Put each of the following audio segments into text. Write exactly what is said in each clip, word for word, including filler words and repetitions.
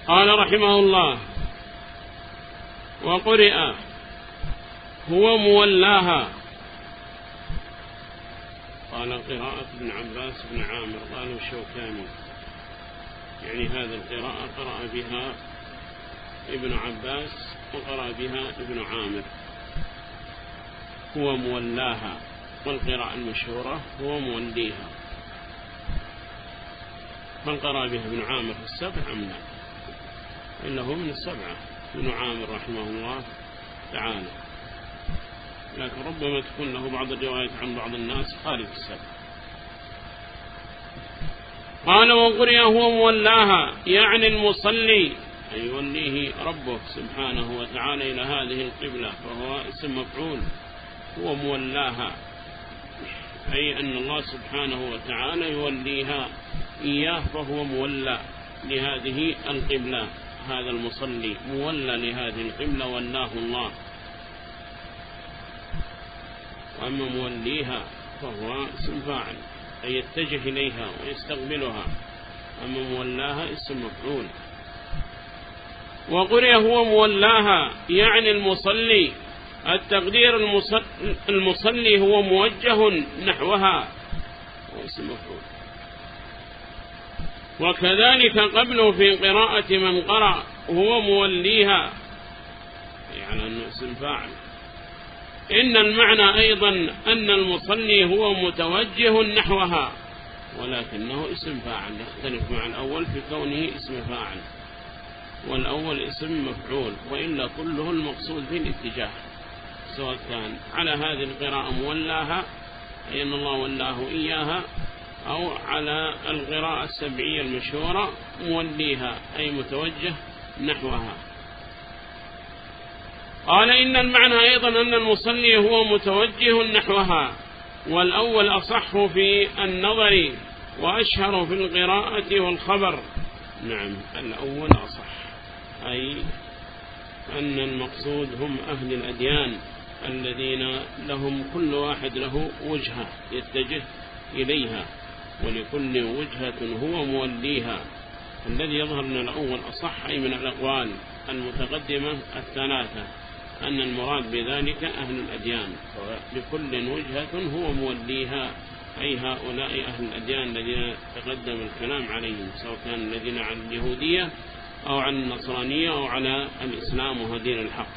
قال رحمه الله: وقرئ هو مولاها. قال قراءة ابن عباس بن عامر. قالوا الشوكاني يعني هذا القراءة قرأ بها ابن عباس وقرأ بها ابن عامر، هو مولاها، والقراءة المشهورة هو موليها. من قرأ بها ابن عامر في السبع أم لا؟ إلا هو من السبعة ابن عامر رحمه الله تعالى، لكن ربما تكون له بعض الروايات عن بعض الناس خارج السبع. قال: وقرئ هو مولاها، يعني المصلي أي يوليه ربه سبحانه وتعالى إلى هذه القبلة، فهو اسم مفعول. هو مولاها أي أن الله سبحانه وتعالى يوليها إياه، فهو مولى لهذه القبلة. هذا المصلي مولى لهذه القبلة، ولاه الله. وأما موليها فهو اسم فاعل أي يتجه إليها ويستقبلها، أما مولاها اسم مفعول. وقرئ هو مولاها يعني المصلي، التقدير المصلي هو موجه نحوها، هو اسم مفعول. وكذلك قبله في قراءة من قرأ هو موليها يعني أنه اسم فاعل. إن المعنى أيضا أن المصلي هو متوجه نحوها، ولكنه اسم فاعل، يختلف مع الأول في كونه اسم فاعل، والأول اسم مفعول، وإلا كله المقصود في الاتجاه، سواء كان على هذه القراءة مولاها أي أن الله ولاه إياها، أو على القراءة السبعية المشهورة موليها أي متوجه نحوها. قال: إن المعنى أيضا أن المصلي هو متوجه نحوها، والأول أصح في النظر وأشهر في القراءة والخبر. نعم، الأول أصح، أي أن المقصود هم أهل الأديان الذين لهم كل واحد له وجهة يتجه إليها، ولكل وجهة هو موليها. الذي يظهر من الأول أصح أي من الأقوال المتقدمة الثلاثة أن المراد بذلك أهل الأديان، لكل وجهة هو موليها، أي هؤلاء أهل الأديان الذين تقدم الكلام عليهم، سواء كان الذين على اليهودية أو على النصرانية أو على الإسلام وهو دين الحق.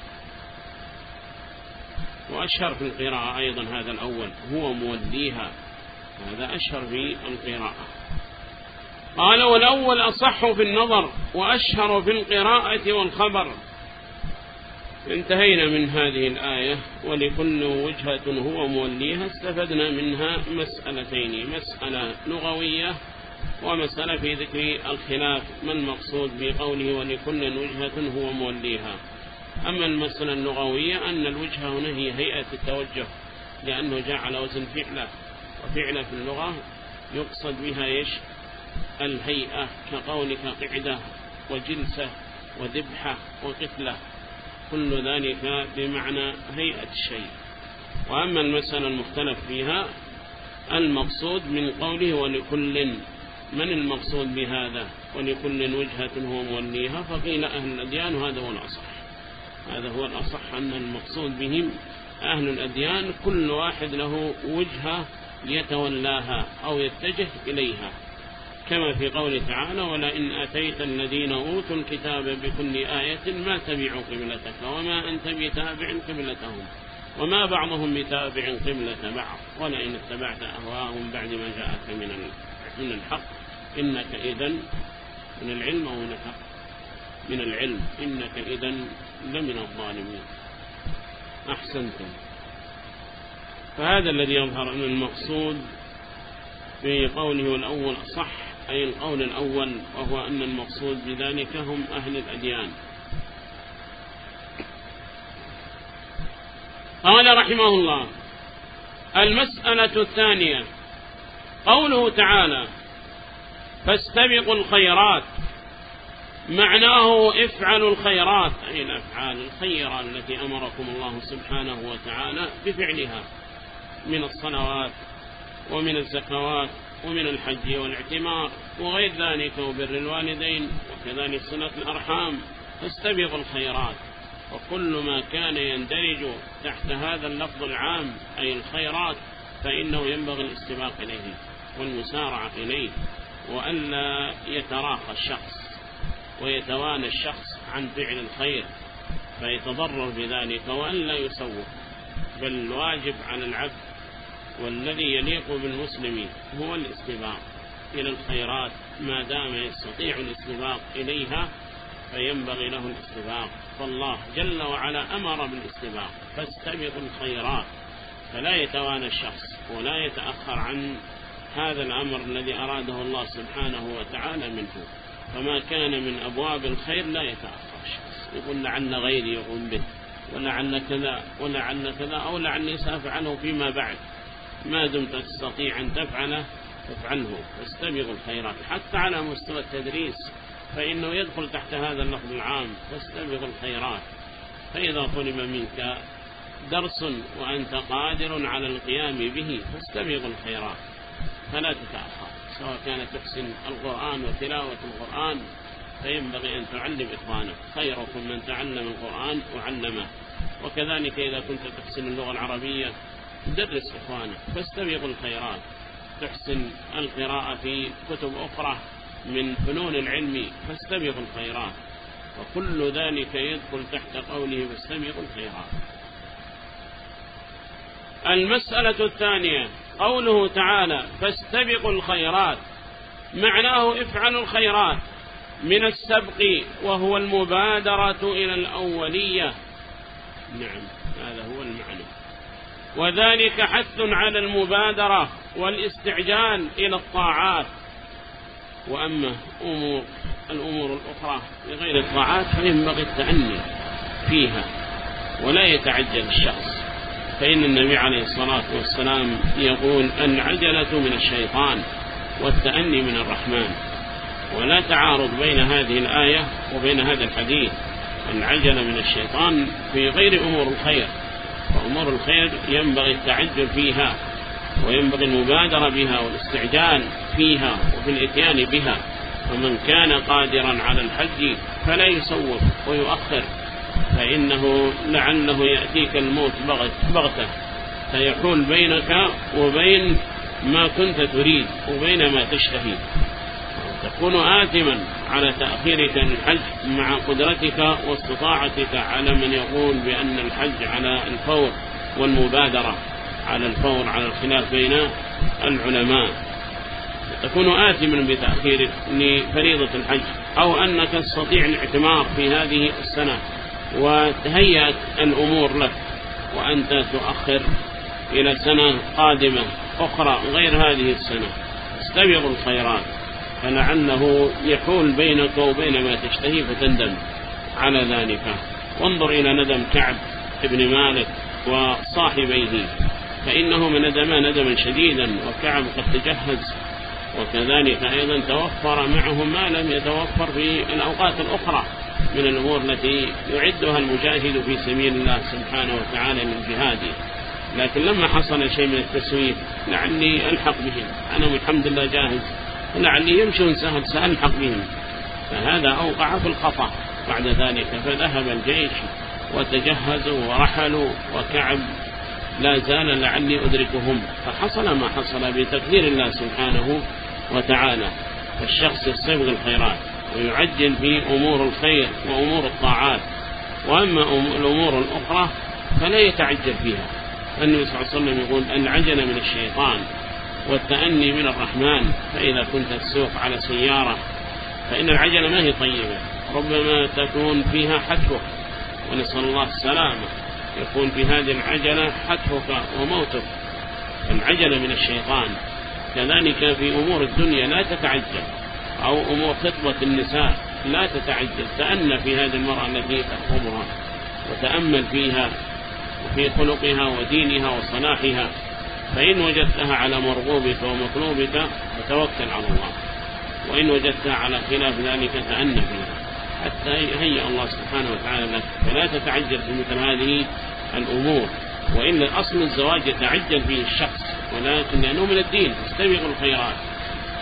وأشهر في القراءة أيضا هذا الأول هو موليها، هذا أشهر في القراءة. قال: والأول أصح في النظر وأشهر في القراءة والخبر. انتهينا من هذه الآية. ولكل وجهة هو موليها استفدنا منها مسألتين: مسألة لغوية ومسألة في ذكر الخلاف، ما المقصود بقوله ولكل وجهة هو موليها. أما المسألة اللغوية أن الوجهة هنا هي هيئة التوجه، لأنه جاء على وزن فعلة، وفعلة في اللغة يقصد بها إيش؟ الهيئة، كقولك قعدة وجلسة وذبحة وقتلة، كل ذلك بمعنى هيئة الشيء. وأما المسألة المختلف فيها المقصود من قوله ولكل، من المقصود بهذا ولكل وجهة هو موليها؟ فقيل أهل الأديان، وهذا هو الأصح، هذا هو الأصح أن المقصود بهم أهل الأديان، كل واحد له وجهة يتولاها أو يتجه إليها، كما في قوله تعالى: ولئن أتيت الذين أوتوا الكتاب بكل آية ما تبعوا قبلتك وما أنت بتابع قبلتهم وما بعضهم بتابع قبلة بعض ولئن اتبعت أهواءهم بعد ما جاءك من الحق إنك إذن من العلم أو من الحق من العلم إنك إذن لمن الظالمين. أحسنتم. فهذا الذي يظهر أن المقصود في قوله والأول صح، أي القول الأول، وهو أن المقصود بذلك هم أهل الأديان. قال رحمه الله: المسألة الثانية قوله تعالى: فاستبقوا الخيرات، معناه افعلوا الخيرات، أي الأفعال الخيرة التي أمركم الله سبحانه وتعالى بفعلها من الصلوات ومن الزكوات ومن الحج والاعتمار وغير ذلك، وبر الوالدين وكذلك صلة الأرحام، فاستبقوا الخيرات. وكل ما كان يندرج تحت هذا اللفظ العام أي الخيرات فإنه ينبغي الاستباق إليه والمسارعة إليه، وألا يتراخى الشخص ويتوانى الشخص عن فعل الخير فيتضرر بذلك، وألا يسوق. بل الواجب على العبد والذي يليق بالمسلم هو الاستباق إلى الخيرات، ما دام يستطيع الاستباق إليها فينبغي له الاستباق. فالله جل وعلا أمر بالاستباق، فاستبقوا الخيرات، فلا يتوانى الشخص ولا يتأخر عن هذا الأمر الذي أراده الله سبحانه وتعالى منه. فما كان من أبواب الخير لا يتأخر الشخص، يقول لعل غيري يقوم به، ولعل كذا ولعل كذا، أو لعلي سأفعله فيما بعد. ما دمت تستطيع أن تفعله فافعله، فاستبقوا الخيرات. حتى على مستوى التدريس فإنه يدخل تحت هذا اللفظ العام، فاستبقوا الخيرات. فإذا طلب منك درس وأنت قادر على القيام به فاستبقوا الخيرات، فلا تتأخر. سواء كانت تحسن القرآن وتلاوة القرآن فينبغي أن تعلم إخوانك، خيركم من تعلم القرآن وعلمه. وكذلك إذا كنت تحسن اللغة العربية تدرس إخوانك، فاستبقوا الخيرات. تحسن القراءة في كتب أخرى من فنون العلم فاستبقوا الخيرات. وكل ذلك يدخل تحت قوله فاستبقوا الخيرات. المسألة الثانية قوله تعالى فاستبقوا الخيرات، معناه افعلوا الخيرات من السبق وهو المبادرة إلى الأولية. نعم، هذا هو المعنى، وذلك حث على المبادرة والاستعجال إلى الطاعات. وأما أمور الأمور الأخرى لغير الطاعات فينبغي التأني فيها ولا يتعجل الشخص، فإن النبي عليه الصلاة والسلام يقول العجلة من الشيطان والتأني من الرحمن. ولا تعارض بين هذه الآية وبين هذا الحديث. العجلة من الشيطان في غير أمور الخير، وأمور الخير ينبغي التعجل فيها وينبغي المبادرة بها والاستعجال فيها وفي الإتيان بها. فمن كان قادرا على الحج فلا يسوف ويؤخر، فإنه لعله يأتيك الموت بغتة فيحول بينك وبين ما كنت تريد وبين ما تشتهي، تكون آثما على تأخيرك الحج مع قدرتك واستطاعتك على من يقول بأن الحج على الفور والمبادرة على الفور على الخلاف بين العلماء. تكون آثما بتأخيرك لفريضة الحج، أو أنك تستطيع الاعتمار في هذه السنة وتهيأت الأمور لك وأنت تؤخر إلى سنة قادمة أخرى غير هذه السنة. استبقوا الخيرات، فلعله يحول بينك وبين ما تشتهي فتندم على ذلك. وانظر إلى ندم كعب ابن مالك وصاحبيه، فإنهما ندما ندما شديدا، وكعب قد تجهز، وكذلك أيضا توفر معهم ما لم يتوفر في الأوقات الأخرى من الأمور التي يعدها المجاهد في سبيل الله سبحانه وتعالى للجهاد. لكن لما حصل شيء من التسويف لعلي ألحق بهم، أنا الحمد لله جاهز، لعلي يمشون سهل سألحق بهم، فهذا أوقع في الخطأ بعد ذلك. فذهب الجيش وتجهزوا ورحلوا، وكعب لا زال لعلي أدركهم، فحصل ما حصل بتقدير الله سبحانه وتعالى. فالشخص يستبق الخيرات ويعجل في أمور الخير وأمور الطاعات، وأما الأمور الأخرى فلا يتعجل فيها. النبي صلى الله عليه وسلم يقول العجل من الشيطان والتأني من الرحمن. فإذا كنت تسوق على سيارة فإن العجلة ما هي طيبة، ربما تكون فيها حتفك، ونسأل الله السلامة، يكون في هذه العجلة حتفك وموتك. العجلة من الشيطان. كذلك في أمور الدنيا لا تتعجل، أو أمور خطبة النساء لا تتعجل، تأنى في هذه المرأة التي تخطبها وتأمل فيها وفي خلقها ودينها وصلاحها، فإن وجدتها على مرغوبك ومطلوبك فتوكل على الله، وإن وجدتها على خلاف ذلك تأنى فيها حتى يهيئ الله سبحانه وتعالى لك. فلا تتعجل في مثل هذه الأمور، وإن أصل الزواج يتعجل فيه الشخص، ولكن لأنه من الدين. استبقوا الخيرات،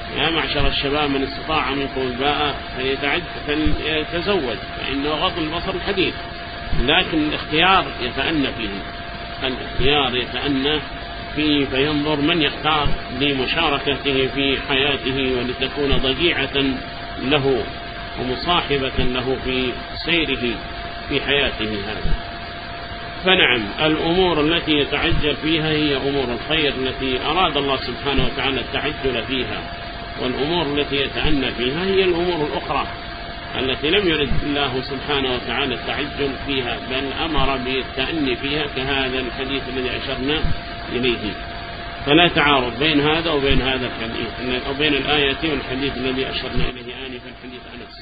يا معشر الشباب من استطاع منكم الباء فليتزوج فإنه غض البصر الحديث. لكن الاختيار يتأنى فيه، الاختيار يتأنى فيه فينظر من يختار لمشاركته في حياته ولتكون ضجيعة له ومصاحبة له في سيره في حياته هذا. فنعم الأمور التي يتعجل فيها هي أمور الخير التي أراد الله سبحانه وتعالى التعجل فيها، والأمور التي يتأنى فيها هي الأمور الأخرى التي لم يرد الله سبحانه وتعالى التعجل فيها، بل أمر بالتأني فيها كهذا الحديث الذي أشرنا إليه. فلا تعارض بين هذا وبين هذا الحديث أو بين الآية والحديث الذي أشرنا إليه آنفا حديث أنس.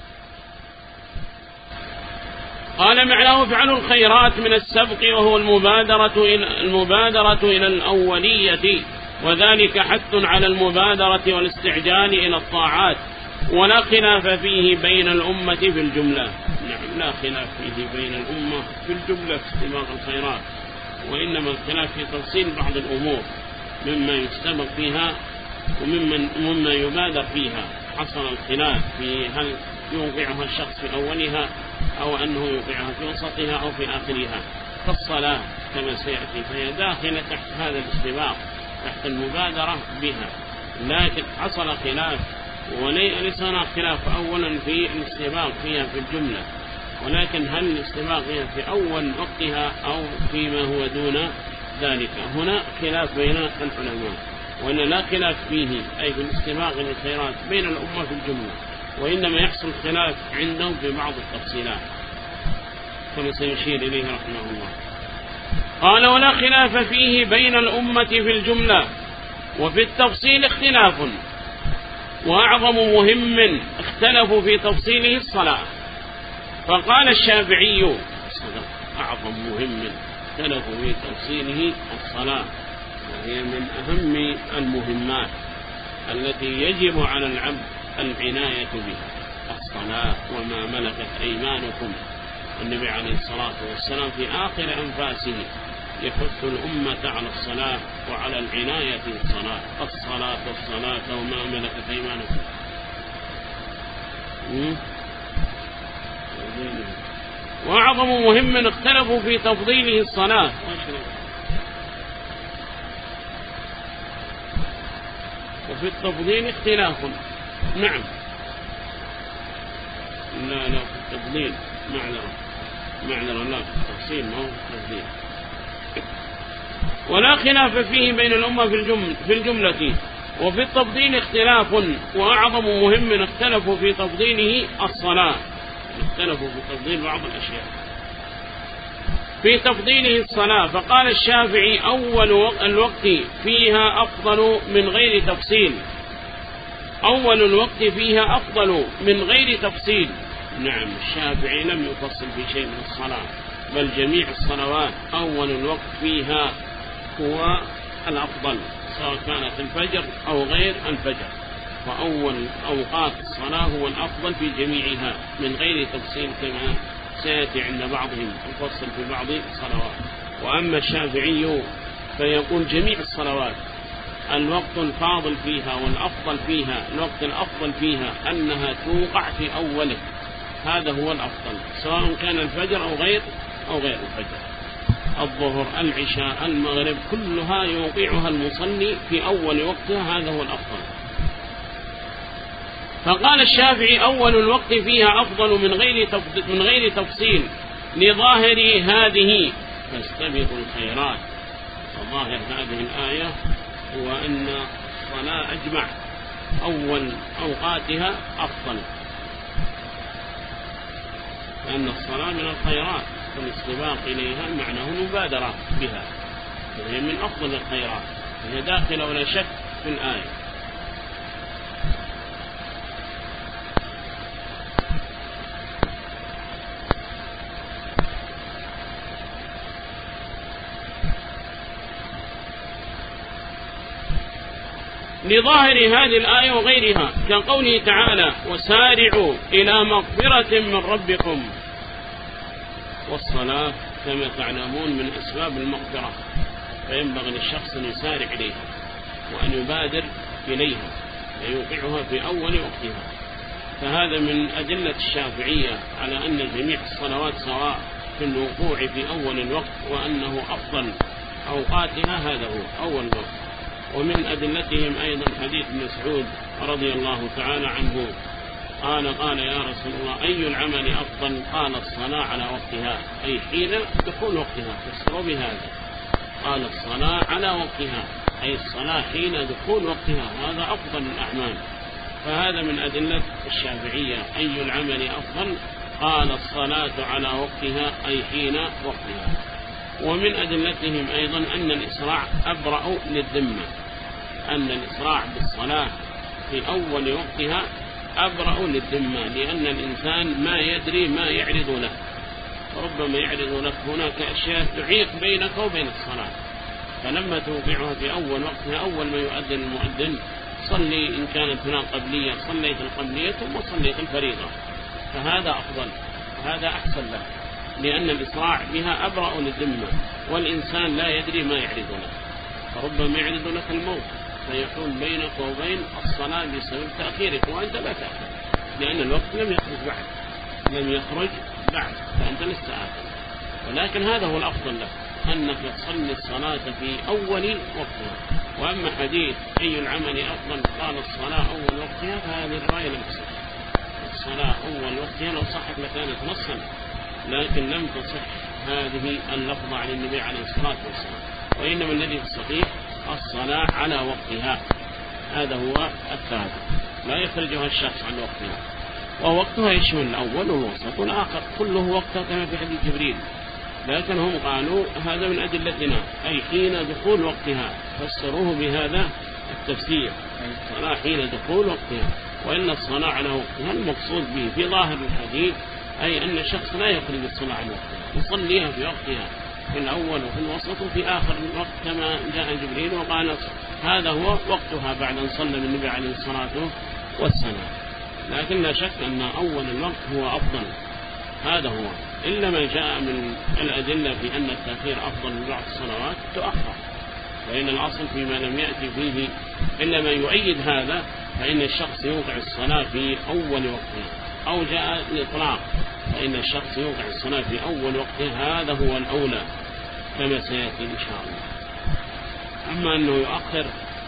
قال معناه فعل الخيرات من السبق، وهو المبادرة إلى, المبادرة إلى الأولية، وذلك حث على المبادرة والاستعجال إلى الطاعات، ولا خلاف فيه بين الأمة في الجملة. نعم لا خلاف فيه بين الأمة في الجملة في استباق الخيرات، وإنما الخلاف في تفصيل بعض الأمور مما يستبق فيها ومما مما يبادر فيها. حصل الخلاف في هل يوقعها الشخص في أولها أو أنه يوقعها في وسطها أو في آخرها. فالصلاة كما سيأتي فهي داخلة تحت هذا الاستباق، تحت المبادرة بها. لكن حصل خلاف وليس هناك خلاف أولا في الاستباق فيها في الجملة، ولكن هل الاستباق فيها في أول وقتها أو فيما هو دون ذلك. هنا خلاف بين العلماء، وأن لا خلاف فيه أي في الاستباق للخيرات بين الأمة في الجملة، وإنما يحصل خلاف عندهم في بعض التفصيلات كما سيشير إليه رحمه الله. قال ولا خلاف فيه بين الأمة في الجملة، وفي التفصيل اختلاف، وأعظم مهم اختلفوا في تفصيله الصلاة. فقال الشافعي أعظم مهم اختلفوا في تفصيله الصلاة، وهي من أهم المهمات التي يجب على العبد العناية بها الصلاة وما ملكت أيمانكم. النبي عليه الصلاة والسلام في آخر أنفاسه يحث الأمة على الصلاة وعلى العناية بالصلاة. الصلاة الصلاة وما ملكت أيمانكم. وأعظم مهم اختلفوا في تفضيله الصلاة. وفي التفضيل اختلاف. نعم لا لا في التفضيل معذرة معذرة لا في التفصيل ما هو في التفضيل. ولا خلاف فيه بين الأمة في الجملة, في الجملة وفي التفضيل اختلاف. وأعظم مهم اختلفوا في تفضيله الصلاة. اختلفوا في تفضيل بعض الأشياء في تفضيله الصلاة. فقال الشافعي أول الوقت فيها أفضل من غير تفصيل. أول الوقت فيها أفضل من غير تفصيل. نعم الشافعي لم يفصل في شيء من الصلاة، بل جميع الصلوات أول الوقت فيها هو الأفضل، سواء كانت الفجر أو غير الفجر. فأول أوقات الصلاة هو الأفضل في جميعها من غير تفصيل كما سيأتي عند بعضهم يفصل في بعض الصلوات. وأما الشافعي فيقول جميع الصلوات الوقت الفاضل فيها والأفضل فيها، الوقت الأفضل فيها أنها توقع في أوله، هذا هو الأفضل سواء كان الفجر أو غير أو غير الفجر. الظهر العشاء المغرب كلها يوقعها المصلي في أول وقتها، هذا هو الأفضل. فقال الشافعي أول الوقت فيها أفضل من غير من غير تفصيل لظاهر هذه فاستبقوا الخيرات. وظاهر هذه الآية هو أن الصلاة أجمع أول أوقاتها أفضل، لأن الصلاة من الخيرات والاستباق إليها معناه المبادرة بها، وهي من أفضل الخيرات، هي داخلة ولا شك في الآية. لظاهر هذه الآية وغيرها كقوله تعالى وسارعوا إلى مغفرة من ربكم. والصلاة كما تعلمون من أسباب المغفرة، فينبغي للشخص أن يسارع إليها وأن يبادر إليها فيوقعها في أول وقتها. فهذا من أدلة الشافعية على أن جميع الصلوات سواء في الوقوع في أول الوقت، وأنه أفضل أوقاتها هذا هو أول وقت. ومن أدلتهم أيضا حديث مسعود رضي الله تعالى عنه قال قال يا رسول الله أي العمل أفضل؟ قال الصلاة على وقتها، أي حين دخول وقتها، فسروا بهذا. قال الصلاة على وقتها أي الصلاة حين دخول وقتها، هذا أفضل الأعمال. فهذا من أدلة الشافعية أي العمل أفضل؟ قال الصلاة على وقتها أي حين وقتها. ومن أدلتهم أيضا أن الإسراع أبرأ للذمة، أن الإسراع بالصلاة في أول وقتها أبرأ للذمة، لأن الإنسان ما يدري ما يعرض له، ربما يعرض لك هناك أشياء تعيق بينك وبين الصلاة، فلما توقعها في أول وقتها أول ما يؤذن المؤذن صلي إن كانت هناك قبلية صليت القبلية ثم صليت الفريضة، فهذا أفضل، هذا أحسن له، لأن الإسراع بها أبرأ للذمة، والإنسان لا يدري ما يعرض له، فربما يعرض لك الموت فيحول بينك وبين الصلاة بسبب تأخيرك، وأنت لا تأخر لأن الوقت لم يخرج بعد لم يخرج بعد فأنت لست آخر. ولكن هذا هو الأفضل لك، أنك تصلي الصلاة في أول وقتها. وأما حديث أي العمل أفضل قال الصلاة أول وقتها، فهذه الرواية لم تصح. الصلاة أول وقتها لو صحت لكانت نصا، لكن لم تصح هذه اللفظة عن النبي عليه الصلاة والسلام، وإنما الذي في الصحيح الصلاة على وقتها، هذا هو الثابت لا يخرجها الشخص عن وقتها. ووقتها يشمل الأول والوسط والآخر، كله وقتها كما في حديث جبريل، لكن هم قالوا هذا من أدلتنا أي حين دخول وقتها، فسروه بهذا التفسير أي الصلاة حين دخول وقتها. وإن الصلاة على وقتها المقصود به في ظاهر الحديث أي أن الشخص لا يخرج الصلاة عن وقتها، يصليها في وقتها في الأول وفي الوسط وفي آخر الوقت كما جاء جبريل وقال هذا هو وقتها بعد أن صلى النبي عليه الصلاة والسلام. لكن لا شك أن أول الوقت هو أفضل، هذا هو، إلا ما جاء من الأدلة في أن التأخير أفضل من بعض الصلوات تؤخر، فإن الأصل فيما لم يأتي فيه إلا ما يؤيد هذا، فإن الشخص يوقع الصلاة في أول وقتها، أو جاء الإطلاق فإن الشخص يوقع الصلاة في أول وقتها، هذا هو الأولى كما سيأتي إن شاء الله. أما أنه يؤخر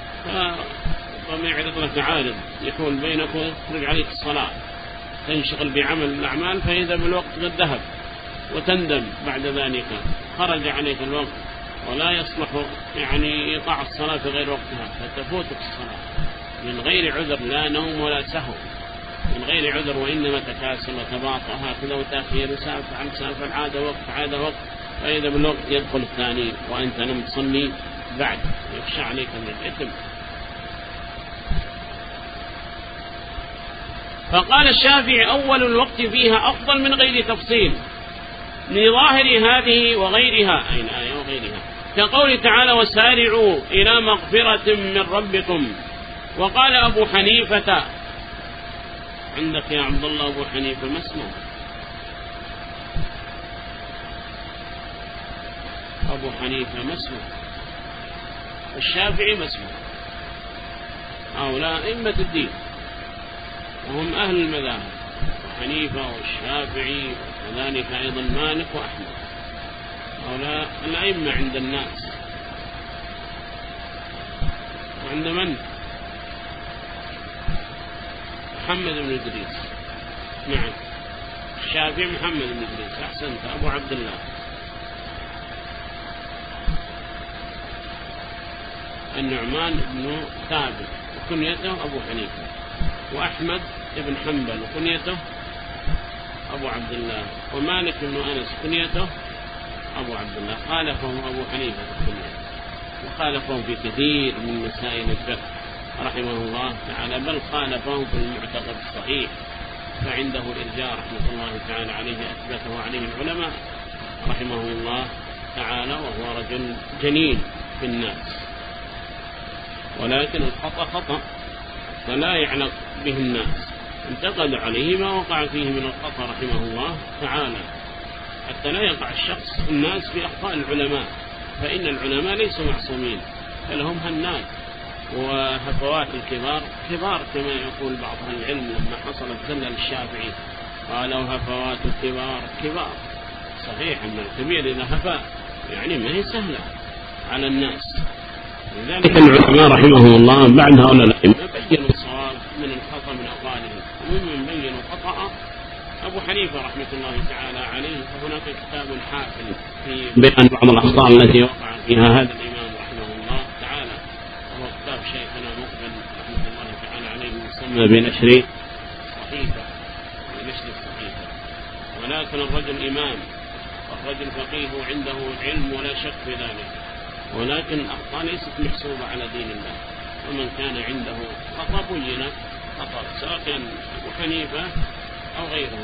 فربما يعرض لك عارض يكون بينك ويخرج عليك الصلاة، تنشغل بعمل الأعمال فإذا بالوقت قد ذهب وتندم بعد ذلك، خرج عليك الوقت ولا يصلح يعني يقع الصلاة في غير وقتها، فتفوتك الصلاة من غير عذر، لا نوم ولا سهو، من غير عذر، وإنما تكاسل وتباطؤ هكذا وتأخير وسالفة عن سالفة، عاد وقت عاد وقت، فإذا بالوقت يدخل الثاني وأنت لم تصلي بعد، يخشى عليك من الإثم. فقال الشافعي أول الوقت فيها أفضل من غير تفصيل لظاهر هذه وغيرها، أي الآية وغيرها، كقول تعالى وسارعوا إلى مغفرة من ربكم. وقال أبو حنيفة، عندك يا عبد الله أبو حنيفة ما اسمه؟ أبو حنيفة ما اسمه؟ الشافعي ما اسمه؟ هؤلاء أئمة الدين وهم أهل المذاهب، حنيفة والشافعي وكذلك أيضا مالك وأحمد، هؤلاء الأئمة عند الناس. وعند من؟ محمد بن إدريس، نعم الشافعي محمد بن إدريس، أحسنت، أبو عبد الله. النعمان بن ثابت وكنيته أبو حنيفة، وأحمد بن حنبل وكنيته أبو عبد الله، ومالك بن أنس كنيته أبو عبد الله. خالفهم أبو حنيفة في الكنية، وخالفهم في كثير من مسائل الفقه رحمه الله تعالى، بل خالفهم في المعتقد الصحيح، فعنده الإرجاء رحمة الله تعالى عليه أثبته عليه العلماء رحمه الله تعالى، وهو رجل جنين في الناس، ولكن الخطأ خطأ فلا يعلق به الناس، انتقد عليه ما وقع فيه من الخطأ رحمه الله تعالى، حتى لا يقع الشخص الناس في أخطاء العلماء، فإن العلماء ليسوا معصومين، فلهم هنات وهفوات الكبار كبار كما يقول بعض أهل العلم لما حصلت ذلة للشافعي قالوا هفوات الكبار كبار. صحيح أن الكبير إذا هفى يعني ما هي سهلة على الناس. لذلك العلماء رحمهم الله بعد هؤلاء الأئمة بينوا الصواب من الخطأ من أقوالهم، وممن بينوا خطأ أبو حنيفة رحمة الله تعالى عليه. فهناك كتاب حافل في بيان بعض الأخطاء التي وقع فيها هذا الإمام رحمه الله تعالى، وهو كتاب شيخنا مقبل رحمة الله تعالى عليه يسمى بنشر صحيفة بنشر الصحيفة. ولكن الرجل إمام والرجل فقيه عنده علم ولا شك في ذلك، ولكن الأخطاء ليست محسوبة على دين الله. ومن كان عنده خطأ بين خطأ سواء كان أبو حنيفة أو غيره.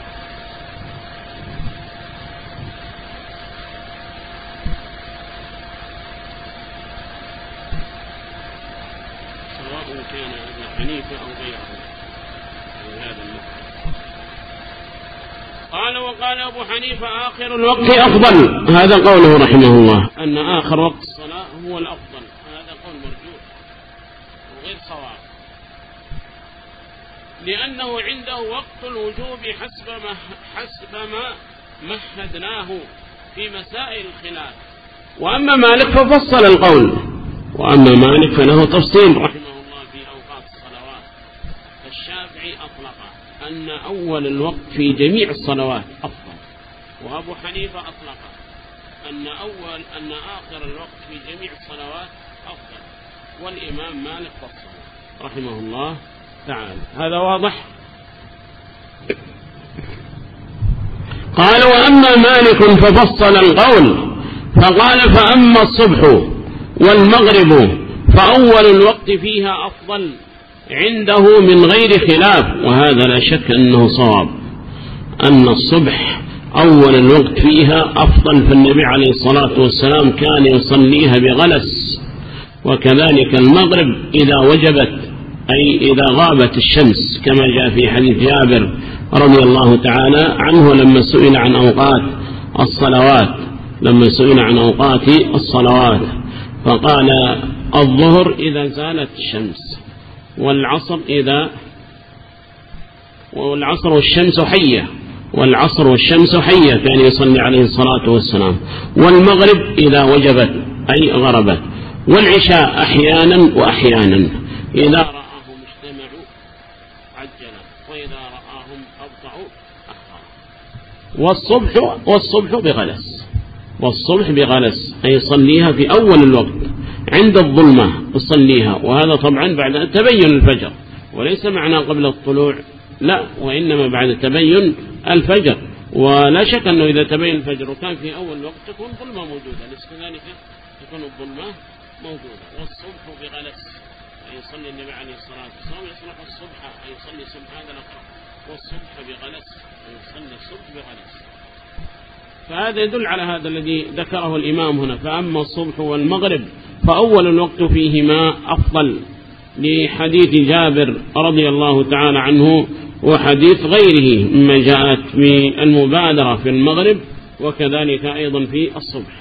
سواء كان أبو حنيفة أو غيره في هذا المكان. قال وقال أبو حنيفة آخر الوقت أفضل. هذا قوله رحمه الله أن آخر وقت الصلاة هو الأفضل. هذا قول مرجوح وغير صواب، لأنه عنده وقت الوجوب حسب ما, حسب ما مهدناه في مسائل الخلاف. وأما مالك ففصل القول، وأما مالك فله تفصيل رحمه الله في أوقات الصلوات. فالشافعي أطلق أن أول الوقت في جميع الصلوات أفضل، وأبو حنيفة أطلق أن أول أن آخر الوقت في جميع الصلوات أفضل، والإمام مالك فصل رحمه الله تعالى. هذا واضح. قال وأما مالك ففصل القول فقال فأما الصبح والمغرب فأول الوقت فيها أفضل عنده من غير خلاف. وهذا لا شك أنه صواب، أن الصبح أول الوقت فيها أفضل. فالنبي عليه الصلاة والسلام كان يصليها بغلس، وكذلك المغرب إذا وجبت أي إذا غابت الشمس، كما جاء في حديث جابر رضي الله تعالى عنه لما سئل عن أوقات الصلوات لما سئل عن أوقات الصلوات فقال الظهر إذا زالت الشمس، والعصر إذا والعصر والشمس حية والعصر والشمس حية كان يصلي عليه الصلاة والسلام، والمغرب إذا وجبت أي غربت، والعشاء أحيانا وأحيانا إذا رآهم اجتمعوا عجل وإذا رآهم أبطأوا أخر. والصبح والصبح بغلس والصبح بغلس أي يصليها في أول الوقت عند الظلمة يصليها، وهذا طبعا بعد تبين الفجر، وليس معنى قبل الطلوع لا، وإنما بعد تبين الفجر. ولا شك أنه إذا تبين الفجر وكان في أول وقت تكون ظلمة موجودة، ليس كذلك تكون الظلمة موجودة. والصبح بغلس أي يصلي النبي عليه الصلاة والسلام يصلح الصبح أي يصلي الصبح هذا الأقرب، والصبح بغلس أي يصلي الصبح بغلس. فهذا يدل على هذا الذي ذكره الإمام هنا. فأما الصبح والمغرب فأول الوقت فيهما أفضل، لحديث جابر رضي الله تعالى عنه وحديث غيره مما جاءت في المبادرة في المغرب وكذلك أيضا في الصبح.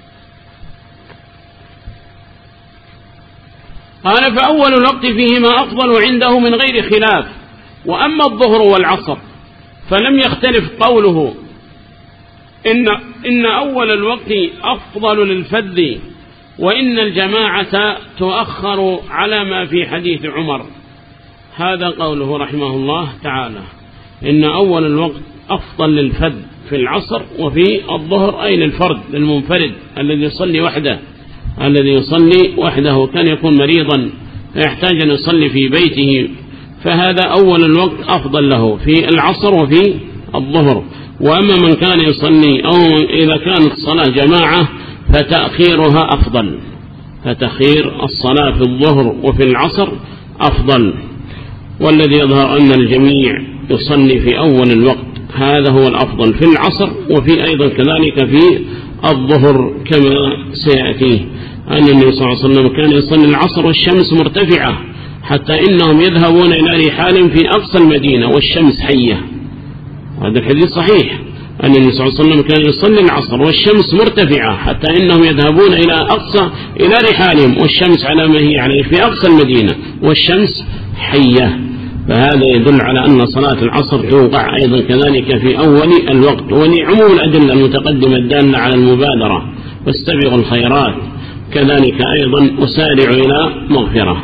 قال فأول الوقت فيهما أفضل عنده من غير خلاف. وأما الظهر والعصر فلم يختلف قوله إن, إن أول الوقت أفضل للفذ، وإن الجماعة تؤخر على ما في حديث عمر. هذا قوله رحمه الله تعالى إن أول الوقت أفضل للفذ في العصر وفي الظهر أي للفرد للمنفرد الذي يصلي وحده الذي يصلي وحده كان يكون مريضا فيحتاج أن يصلي في بيته، فهذا أول الوقت أفضل له في العصر وفي الظهر. وأما من كان يصلي أو إذا كانت الصلاة جماعة فتأخيرها أفضل، فتأخير الصلاة في الظهر وفي العصر أفضل. والذي يظهر أن الجميع يصلي في أول الوقت هذا هو الأفضل في العصر، وفي أيضا كذلك في الظهر كما سيأتي أن النبي صلى الله عليه وسلم كان يصلي العصر والشمس مرتفعة حتى إنهم يذهبون إلى رحال في أقصى المدينة والشمس حية. هذا الحديث صحيح. أن النبي صلى الله عليه وسلم كان يصلي العصر والشمس مرتفعة، حتى إنهم يذهبون إلى أقصى إلى رحالهم والشمس على ما هي عليه في أقصى المدينة والشمس حية. فهذا يدل على أن صلاة العصر توقع أيضا كذلك في أول الوقت، ولعموم الأدلة المتقدمة الدالة على المبادرة واستبقوا الخيرات، كذلك أيضا أسارع إلى مغفرة.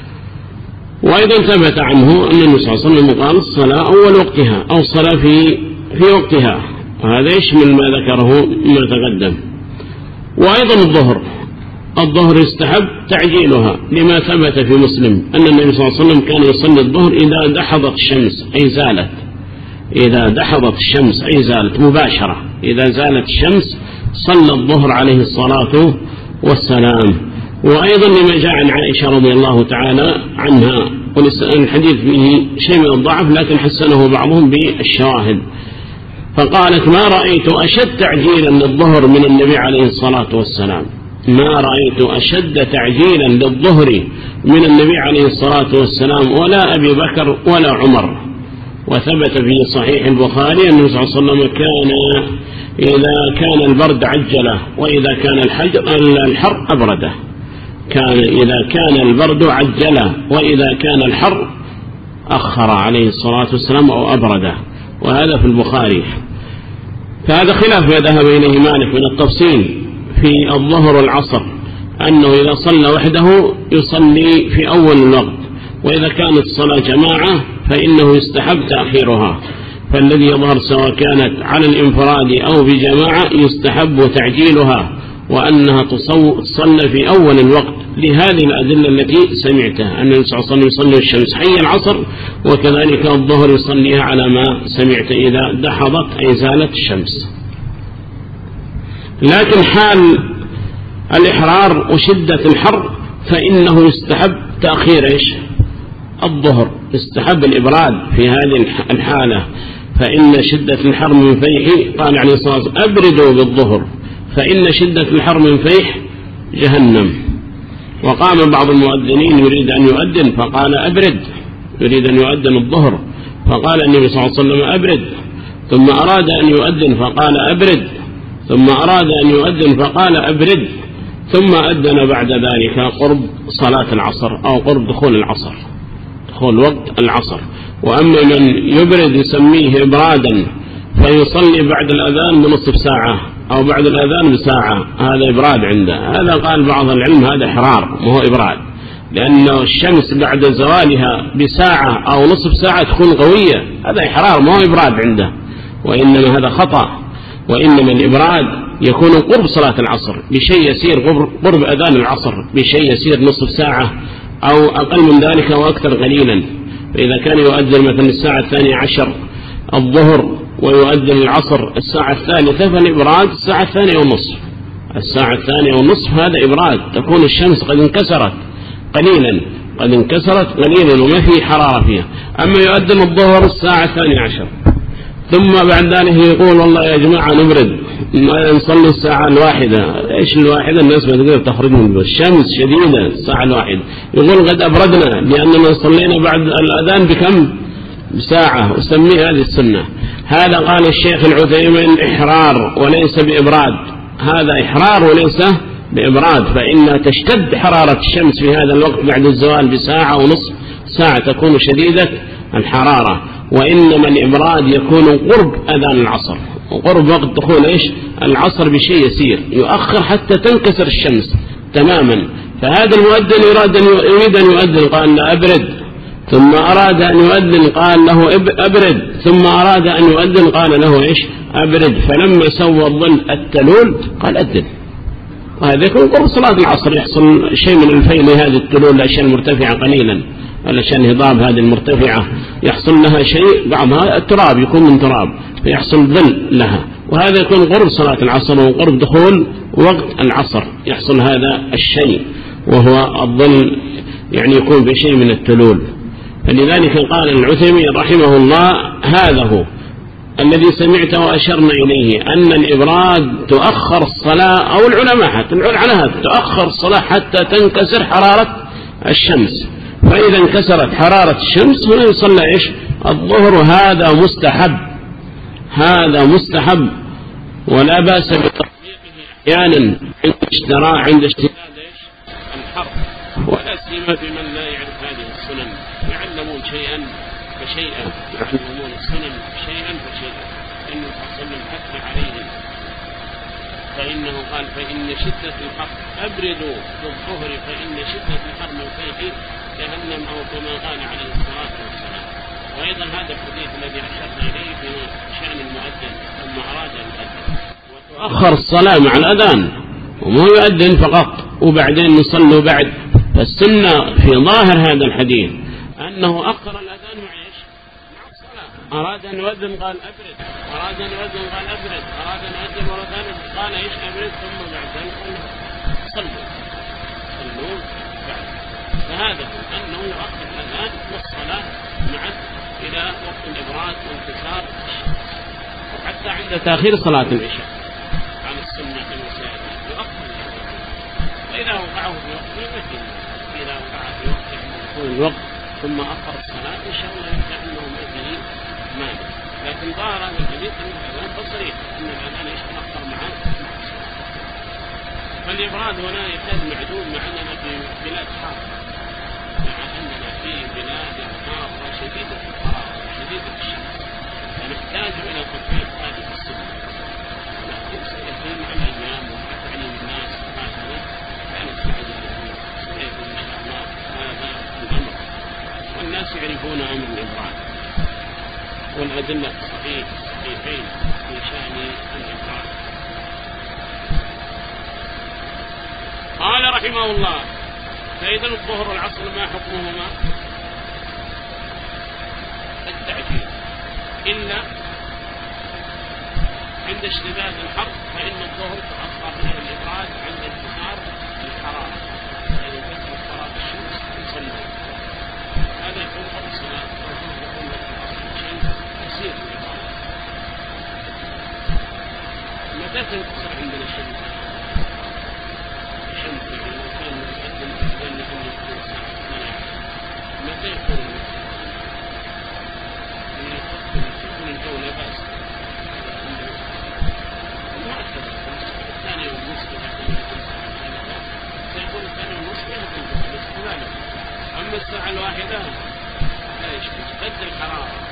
وأيضا ثبت عنه أن النبي صلى الله عليه وسلم قال الصلاة أول وقتها أو الصلاة في في وقتها، وهذا يشمل ما ذكره ما تقدم. وأيضا الظهر الظهر يستحب تعجيلها، لما ثبت في مسلم أن النبي صلى الله عليه وسلم كان يصلي الظهر إذا دحضت الشمس أي زالت، إذا دحضت الشمس أي زالت مباشرة، إذا زالت الشمس صلى الظهر عليه الصلاة والسلام. وأيضا لما جاء عن عائشة رضي الله تعالى عنها، والحديث فيه شيء من الضعف لكن حسنه بعضهم بالشواهد، فقالت ما رأيت أشد تعجيلا للظهر من النبي عليه الصلاة والسلام، ما رأيت أشد تعجيلا للظهر من النبي عليه الصلاة والسلام ولا أبي بكر ولا عمر. وثبت في صحيح البخاري أن النبي صلى الله عليه وسلم كان إذا كان البرد عجله وإذا كان الحر أبرده، كان إذا كان البرد عجله وإذا كان الحر أخر عليه الصلاة والسلام أو أبرده، وهذا في البخاري. فهذا خلاف ما ذهب إليه مالك من التفصيل في الظهر والعصر، أنه إذا صلى وحده يصلي في أول الوقت، وإذا كانت الصلاة جماعة فإنه يستحب تأخيرها. فالذي يظهر سواء كانت على الانفراد أو بجماعة يستحب تعجيلها، وأنها تصلى في أول الوقت لهذه الأدلة التي سمعتها، أن النبي صلى الله عليه وسلم يصلي الشمس حي العصر، وكذلك الظهر يصليها على ما سمعت إذا دحضت أي زالت الشمس. لكن حال الإحرار وشدة الحر فإنه يستحب تأخير إيش؟ الظهر، يستحب الإبراد في هذه الحالة، فإن شدة الحر من فيح قال عليه الصلاة والسلام أبردوا بالظهر فإن شدة الحر من فيح جهنم. وقام بعض المؤذنين يريد أن يؤذن فقال أبرد، يريد أن يؤذن الظهر فقال النبي صلى الله عليه وسلم أبرد، ثم أراد أن يؤذن فقال أبرد، ثم أراد أن يؤذن فقال أبرد، ثم أذن بعد ذلك قرب صلاة العصر أو قرب دخول العصر، دخول وقت العصر. وأما من يبرد يسميه إبرادا فيصلي بعد الأذان بنصف ساعة أو بعد الأذان بساعة، هذا إبراد عنده. هذا قال بعض العلم هذا إحرار مو إبراد، لأن الشمس بعد زوالها بساعة أو نصف ساعة تكون قوية، هذا إحرار مو إبراد عنده، وإنما هذا خطأ. وإنما الإبراد يكون قرب صلاة العصر بشيء يسير، قرب أذان العصر بشيء يسير نصف ساعة أو أقل من ذلك وأكثر قليلا. فإذا كان يؤذن مثلا الساعة الثانية عشر الظهر ويؤذن العصر الساعة الثالثة، فالإبراد الساعة الثانية والنصف، الساعة الثانية والنصف هذا إبراد، تكون الشمس قد انكسرت قليلا، قد انكسرت قليلا وما في حرارة فيها. أما يؤذن الظهر الساعة الثانية عشر ثم بعد ذلك يقول والله يا جماعة نبرد نصلي الساعة الواحدة. إيش الواحدة؟ الناس ما تقدر تخرج من البيت، الشمس شديدة الساعة الواحدة، يقول قد أبردنا لأننا صلينا بعد الأذان بكم؟ بساعة، وسميه هذه السنة. هذا قال الشيخ العثيمين إحرار وليس بإبراد، هذا إحرار وليس بإبراد، فإن تشتد حرارة الشمس في هذا الوقت بعد الزوال بساعة ونصف ساعة تكون شديدة الحرارة. وإنما الإبراد يكون قرب أذان العصر وقرب وقت دخول إيش العصر بشيء يسير، يؤخر حتى تنكسر الشمس تماما. فهذا المؤذن يريد أن يريد أن يؤذن قال له أبرد، ثم أراد أن يؤذن قال له أبرد، ثم أراد أن يؤذن قال له إيش أبرد. فلما سوى الظل التلول قال أذن، وهذا يكون قرب صلاة العصر يحصل شيء من الفيل لهذه التلول، الأشياء المرتفعة قليلا، علشان هضاب هذه المرتفعة يحصل لها شيء، بعضها التراب يكون من تراب فيحصل ظل لها، وهذا يكون قرب صلاة العصر وقرب دخول وقت العصر يحصل هذا الشيء، وهو الظل يعني يكون بشيء من التلول. فلذلك قال العثيمين رحمه الله هذا هو الذي سمعت وأشرنا إليه، أن الإبراد تؤخر الصلاة، أو العلماء حتى العلماء تؤخر الصلاة حتى تنكسر حرارة الشمس، فإذا انكسرت حرارة الشمس هنا يصلى إيش الظهر، هذا مستحب. هذا مستحب ولا بأس بتطبيقه أحيانا عند اشتراء عند اشتداد الحر، ولا سيما بمن لا يعرف هذه السنن، يعلمون شيئا فشيئا، يعلمون السنن شيئا فشيئا. إنه صلى الله عليه وسلم حث عليهم، فإنه قال فإن شدة الحر أبردوا بالظهر فإن شدة الحر من فيح جهنم، أو كما قال عليه الصلاة والسلام. وأيضا هذا الحديث الذي أشرنا إليه في شأن المؤذن ثم أراد المؤذن وتؤخر الصلاة مع الأذان وما يؤذن فقط وبعدين نصلوا بعد، فالسنة في ظاهر هذا الحديث أنه أخر الأذان مع إيش؟ مع الصلاة. أراد أن يؤذن قال أبرد، أراد أن يؤذن قال أبرد، أراد أن يؤذن مرة ثانية قال إيش أبرد، ثم بعد ذلك صلوا صلوا بعد. فهذا هو أنه يؤخر الأذان والصلاة معا إلى وقت الإبراد وانتصار الشمس، وحتى عند تأخير صلاة العشاء عن السنة المسائل يؤخر الأذان، وإذا وقعه في وقت مثل إذا وقع في وقت عند الوقت ثم أخر الصلاة إن شاء الله يبدأ أنه مثل مانع. لكن ظاهر هذا الحديث أن الأذان بصريح أن الأذان يتأخر معه. فالإبراد هنا يكاد معدوم مع أننا في بلاد حارة، مع أننا في بلاد حارة شديدة الحرارة شديدة الشمس، فنحتاج إلى تطبيق هذه السنة. لكن سيكون مع الأيام ومع تعليم الناس هكذا لا نستعد له، سيكون إن شاء الله هذا الأمر، والناس يعرفون أمر الإبراد والأدلة الصحيح صحيحين في شأن الإبراد. قال رحمه الله: فإذا الظهر والعصر ما حكمهما؟ التعجيل، إلا عند اشتداد الحر فإن الظهر تأخر من الإبراد عند انتصار الحرارة، يعني كثرة صلاة الشمس تصلي، هذا يكون قبل صلاة الظهر، يكون شيء يسير في الإبراد. متى تنتصر عندنا الشمس؟ الشمس يعني لو كان متقدم أحيانا يكون يكون الساعة اثنتا عشرة، متى يكون يكون الجو لا بأس مؤكد الثانية والنصف سيكون الثانية والنصف يكون كذلك. أما الساعة الواحدة لا يشكل قد الحرارة